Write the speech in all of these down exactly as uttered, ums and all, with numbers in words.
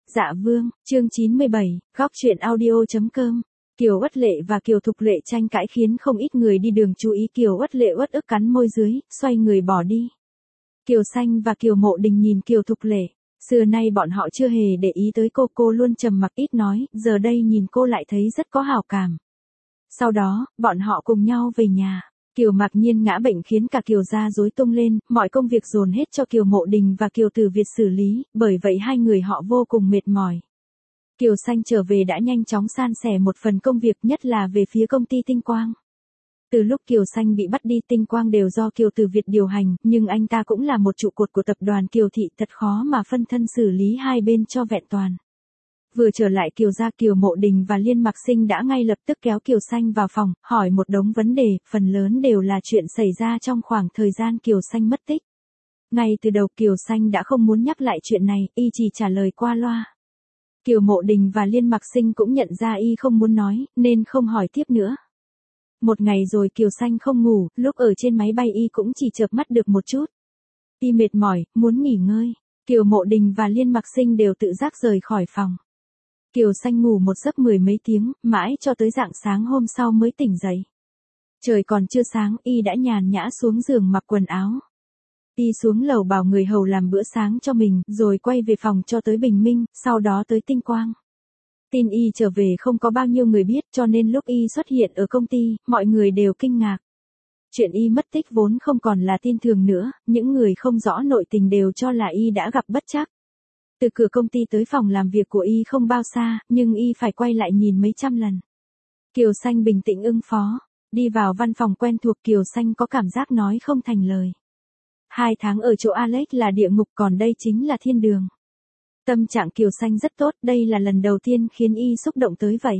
Dạ Vương, chương chín mươi bảy, góc truyện audio.com. Kiều Uất Lệ và Kiều Thục Lệ tranh cãi khiến không ít người đi đường chú ý. Kiều Uất Lệ uất ức cắn môi dưới, xoay người bỏ đi. Kiều Xanh và Kiều Mộ Đình nhìn Kiều Thục Lệ. Xưa nay bọn họ chưa hề để ý tới cô, cô luôn trầm mặc ít nói, giờ đây nhìn cô lại thấy rất có hảo cảm. Sau đó, bọn họ cùng nhau về nhà. Kiều Mạc Nhiên ngã bệnh khiến cả Kiều gia rối tung lên, mọi công việc dồn hết cho Kiều Mộ Đình và Kiều Từ Việt xử lý, bởi vậy hai người họ vô cùng mệt mỏi. Kiều Xanh trở về đã nhanh chóng san sẻ một phần công việc, nhất là về phía công ty Tinh Quang. Từ lúc Kiều Xanh bị bắt đi, Tinh Quang đều do Kiều Từ Việt điều hành, nhưng anh ta cũng là một trụ cột của tập đoàn Kiều Thị, thật khó mà phân thân xử lý hai bên cho vẹn toàn. Vừa trở lại Kiều gia, Kiều Mộ Đình và Liên Mạc Sinh đã ngay lập tức kéo Kiều Xanh vào phòng, hỏi một đống vấn đề, phần lớn đều là chuyện xảy ra trong khoảng thời gian Kiều Xanh mất tích. Ngay từ đầu Kiều Xanh đã không muốn nhắc lại chuyện này, y chỉ trả lời qua loa. Kiều Mộ Đình và Liên Mạc Sinh cũng nhận ra y không muốn nói, nên không hỏi tiếp nữa. Một ngày rồi Kiều Xanh không ngủ, lúc ở trên máy bay y cũng chỉ chợp mắt được một chút. Y mệt mỏi, muốn nghỉ ngơi. Kiều Mộ Đình và Liên Mạc Sinh đều tự giác rời khỏi phòng. Kiều Xanh ngủ một giấc mười mấy tiếng, mãi cho tới rạng sáng hôm sau mới tỉnh dậy. Trời còn chưa sáng, y đã nhàn nhã xuống giường mặc quần áo. Y xuống lầu bảo người hầu làm bữa sáng cho mình, rồi quay về phòng cho tới bình minh, sau đó tới Tinh Quang. Tin y trở về không có bao nhiêu người biết, cho nên lúc y xuất hiện ở công ty, mọi người đều kinh ngạc. Chuyện y mất tích vốn không còn là tin thường nữa, những người không rõ nội tình đều cho là y đã gặp bất trắc. Từ cửa công ty tới phòng làm việc của y không bao xa, nhưng y phải quay lại nhìn mấy trăm lần. Kiều Xanh bình tĩnh ứng phó. Đi vào văn phòng quen thuộc, Kiều Xanh có cảm giác nói không thành lời. Hai tháng ở chỗ Alex là địa ngục, còn đây chính là thiên đường. Tâm trạng Kiều Xanh rất tốt, đây là lần đầu tiên khiến y xúc động tới vậy.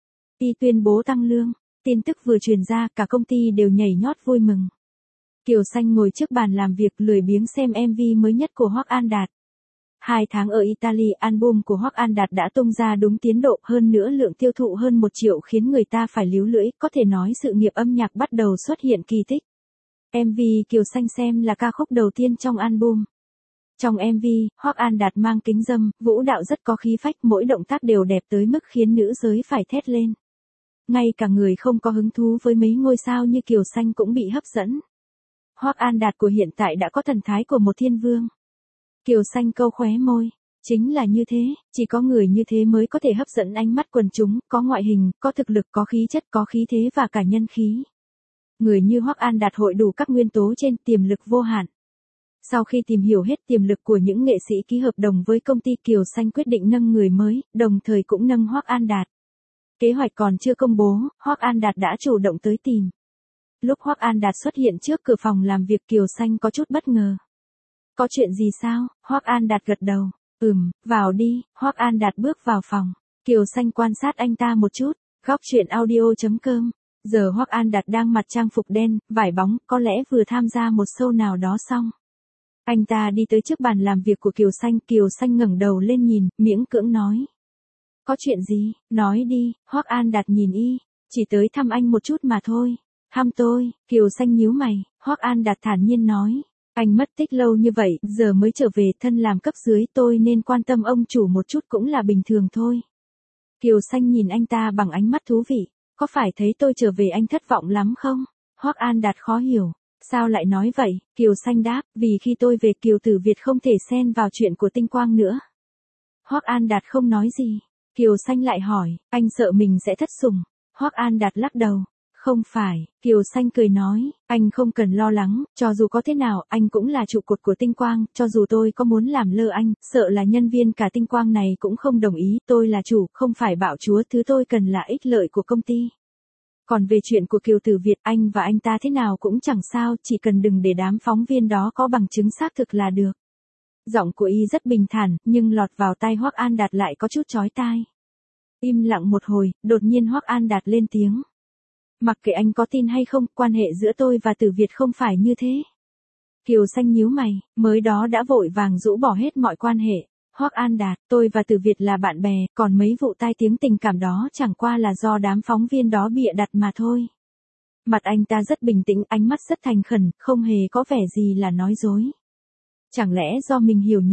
Y tuyên bố tăng lương, tin tức vừa truyền ra, cả công ty đều nhảy nhót vui mừng. Kiều Xanh ngồi trước bàn làm việc lười biếng xem em vê mới nhất của Hoắc An Đạt. Hai tháng ở Italy, album của Hoắc An Đạt đã tung ra đúng tiến độ, hơn nữa lượng tiêu thụ hơn một triệu khiến người ta phải líu lưỡi, có thể nói sự nghiệp âm nhạc bắt đầu xuất hiện kỳ tích. em vê Kiều Xanh xem là ca khúc đầu tiên trong album. Trong em vê, Hoắc An Đạt mang kính râm, vũ đạo rất có khí phách, mỗi động tác đều đẹp tới mức khiến nữ giới phải thét lên. Ngay cả người không có hứng thú với mấy ngôi sao như Kiều Xanh cũng bị hấp dẫn. Hoắc An Đạt của hiện tại đã có thần thái của một thiên vương. Kiều Xanh câu khóe môi. Chính là như thế, chỉ có người như thế mới có thể hấp dẫn ánh mắt quần chúng, có ngoại hình, có thực lực, có khí chất, có khí thế và cả nhân khí. Người như Hoắc An Đạt hội đủ các nguyên tố trên, tiềm lực vô hạn. Sau khi tìm hiểu hết tiềm lực của những nghệ sĩ ký hợp đồng với công ty, Kiều Xanh quyết định nâng người mới, đồng thời cũng nâng Hoắc An Đạt. Kế hoạch còn chưa công bố, Hoắc An Đạt đã chủ động tới tìm. Lúc Hoắc An Đạt xuất hiện trước cửa phòng làm việc, Kiều Xanh có chút bất ngờ. Có chuyện gì sao? Hoắc An Đạt gật đầu. Ừm, vào đi. Hoắc An Đạt bước vào phòng. Kiều Xanh quan sát anh ta một chút. Góc truyện audio.com. Giờ Hoắc An Đạt đang mặc trang phục đen, vải bóng, có lẽ vừa tham gia một show nào đó xong. Anh ta đi tới trước bàn làm việc của Kiều Xanh. Kiều Xanh ngẩng đầu lên nhìn, miễn cưỡng nói. Có chuyện gì? Nói đi. Hoắc An Đạt nhìn y. Chỉ tới thăm anh một chút mà thôi. Thăm tôi? Kiều Xanh nhíu mày. Hoắc An Đạt thản nhiên nói. Anh mất tích lâu như vậy, giờ mới trở về, thân làm cấp dưới tôi nên quan tâm ông chủ một chút cũng là bình thường thôi. Kiều Xanh nhìn anh ta bằng ánh mắt thú vị. Có phải thấy tôi trở về anh thất vọng lắm không? Hoắc An Đạt khó hiểu. Sao lại nói vậy? Kiều Xanh đáp, vì khi tôi về Kiều Tử Việt không thể xen vào chuyện của Tinh Quang nữa. Hoắc An Đạt không nói gì. Kiều Xanh lại hỏi, anh sợ mình sẽ thất sủng. Hoắc An Đạt lắc đầu. Không phải, Kiều Xanh cười nói, anh không cần lo lắng, cho dù có thế nào, anh cũng là trụ cột của Tinh Quang, cho dù tôi có muốn làm lơ anh, sợ là nhân viên cả Tinh Quang này cũng không đồng ý, tôi là chủ, không phải bạo chúa, thứ tôi cần là ích lợi của công ty. Còn về chuyện của Kiều Tử Việt, anh và anh ta thế nào cũng chẳng sao, chỉ cần đừng để đám phóng viên đó có bằng chứng xác thực là được. Giọng của y rất bình thản, nhưng lọt vào tai Hoắc An Đạt lại có chút chói tai. Im lặng một hồi, đột nhiên Hoắc An Đạt lên tiếng. Mặc kệ anh có tin hay không, quan hệ giữa tôi và Tử Việt không phải như thế. Kiều Xanh nhíu mày, mới đó đã vội vàng rũ bỏ hết mọi quan hệ. Hoắc An Đạt, tôi và Tử Việt là bạn bè, còn mấy vụ tai tiếng tình cảm đó chẳng qua là do đám phóng viên đó bịa đặt mà thôi. Mặt anh ta rất bình tĩnh, ánh mắt rất thành khẩn, không hề có vẻ gì là nói dối. Chẳng lẽ do mình hiểu nhầm?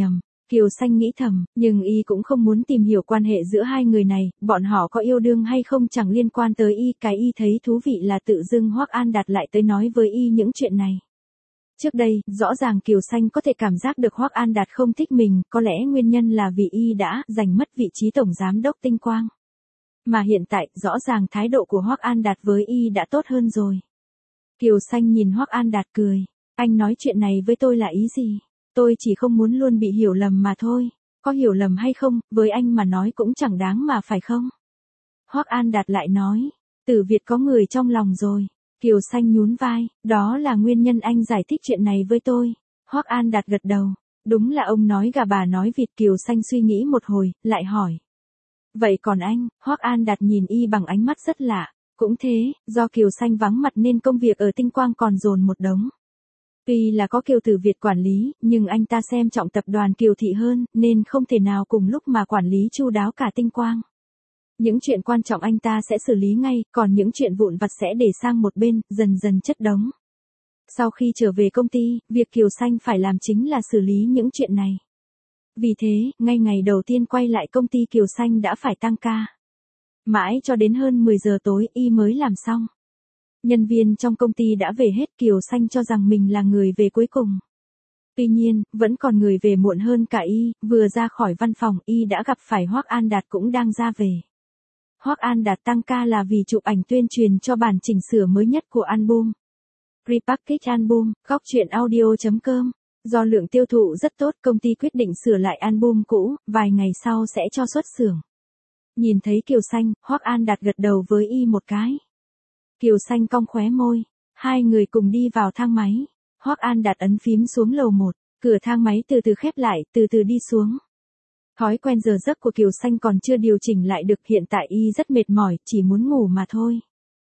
Kiều Xanh nghĩ thầm, nhưng y cũng không muốn tìm hiểu quan hệ giữa hai người này, bọn họ có yêu đương hay không chẳng liên quan tới y, cái y thấy thú vị là tự dưng Hoắc An Đạt lại tới nói với y những chuyện này. Trước đây, rõ ràng Kiều Xanh có thể cảm giác được Hoắc An Đạt không thích mình, có lẽ nguyên nhân là vì y đã giành mất vị trí tổng giám đốc Tinh Quang. Mà hiện tại, rõ ràng thái độ của Hoắc An Đạt với y đã tốt hơn rồi. Kiều Xanh nhìn Hoắc An Đạt cười, anh nói chuyện này với tôi là ý gì? Tôi chỉ không muốn luôn bị hiểu lầm mà thôi, có hiểu lầm hay không, với anh mà nói cũng chẳng đáng mà phải không? Hoắc An Đạt lại nói, Tử Việt có người trong lòng rồi. Kiều Xanh nhún vai, đó là nguyên nhân anh giải thích chuyện này với tôi. Hoắc An Đạt gật đầu, đúng là ông nói gà bà nói vịt. Kiều Xanh suy nghĩ một hồi, lại hỏi. Vậy còn anh? Hoắc An Đạt nhìn y bằng ánh mắt rất lạ, cũng thế, do Kiều Xanh vắng mặt nên công việc ở Tinh Quang còn dồn một đống. Tuy là có Kiều Tử Việt quản lý, nhưng anh ta xem trọng tập đoàn Kiều Thị hơn, nên không thể nào cùng lúc mà quản lý chu đáo cả Tinh Quang. Những chuyện quan trọng anh ta sẽ xử lý ngay, còn những chuyện vụn vặt sẽ để sang một bên, dần dần chất đống. Sau khi trở về công ty, việc Kiều Xanh phải làm chính là xử lý những chuyện này. Vì thế, ngay ngày đầu tiên quay lại công ty Kiều Xanh đã phải tăng ca. Mãi cho đến hơn mười giờ tối y mới làm xong. Nhân viên trong công ty đã về hết, Kiều Xanh cho rằng mình là người về cuối cùng. Tuy nhiên, vẫn còn người về muộn hơn cả y, vừa ra khỏi văn phòng y đã gặp phải Hoắc An Đạt cũng đang ra về. Hoắc An Đạt tăng ca là vì chụp ảnh tuyên truyền cho bản chỉnh sửa mới nhất của album. Repackage album, góc truyện audio chấm com. Do lượng tiêu thụ rất tốt, công ty quyết định sửa lại album cũ, vài ngày sau sẽ cho xuất xưởng. Nhìn thấy Kiều Xanh, Hoắc An Đạt gật đầu với y một cái. Kiều Xanh cong khóe môi, hai người cùng đi vào thang máy. Hoắc An Đạt ấn phím xuống lầu một, cửa thang máy từ từ khép lại, từ từ đi xuống. Thói quen giờ giấc của Kiều Xanh còn chưa điều chỉnh lại được, hiện tại y rất mệt mỏi, chỉ muốn ngủ mà thôi.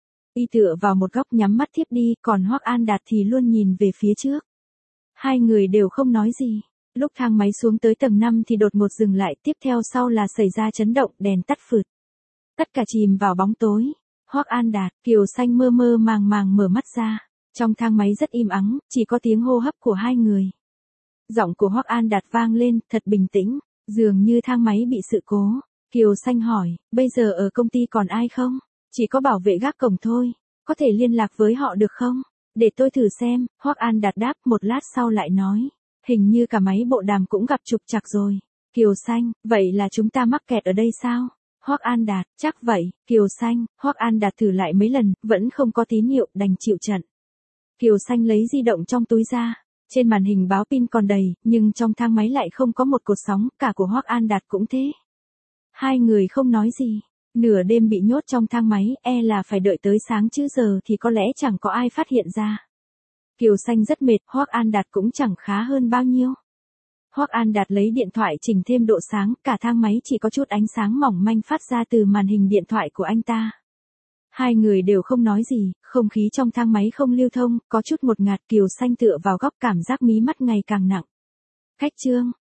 Y tựa vào một góc nhắm mắt thiếp đi, còn Hoắc An Đạt thì luôn nhìn về phía trước. Hai người đều không nói gì. Lúc thang máy xuống tới tầng năm thì đột ngột dừng lại, tiếp theo sau là xảy ra chấn động, đèn tắt phụt. Tất cả chìm vào bóng tối. Hoắc An Đạt, Kiều Xanh mơ mơ màng màng mở mắt ra. Trong thang máy rất im ắng, chỉ có tiếng hô hấp của hai người. Giọng của Hoắc An Đạt vang lên, thật bình tĩnh, dường như thang máy bị sự cố. Kiều Xanh hỏi, bây giờ ở công ty còn ai không? Chỉ có bảo vệ gác cổng thôi, có thể liên lạc với họ được không? Để tôi thử xem, Hoắc An Đạt đáp, một lát sau lại nói. Hình như cả máy bộ đàm cũng gặp trục trặc rồi. Kiều Xanh, vậy là chúng ta mắc kẹt ở đây sao? Hoắc An Đạt, chắc vậy. Kiều Xanh, Hoắc An Đạt thử lại mấy lần, vẫn không có tín hiệu, đành chịu trận. Kiều Xanh lấy di động trong túi ra. Trên màn hình báo pin còn đầy, nhưng trong thang máy lại không có một cột sóng, cả của Hoắc An Đạt cũng thế. Hai người không nói gì. Nửa đêm bị nhốt trong thang máy, e là phải đợi tới sáng chứ giờ thì có lẽ chẳng có ai phát hiện ra. Kiều Xanh rất mệt, Hoắc An Đạt cũng chẳng khá hơn bao nhiêu. Hoắc An Đạt lấy điện thoại chỉnh thêm độ sáng, cả thang máy chỉ có chút ánh sáng mỏng manh phát ra từ màn hình điện thoại của anh ta. Hai người đều không nói gì, không khí trong thang máy không lưu thông, có chút ngột ngạt. Kiều Xanh tựa vào góc, cảm giác mí mắt ngày càng nặng. Khách trương,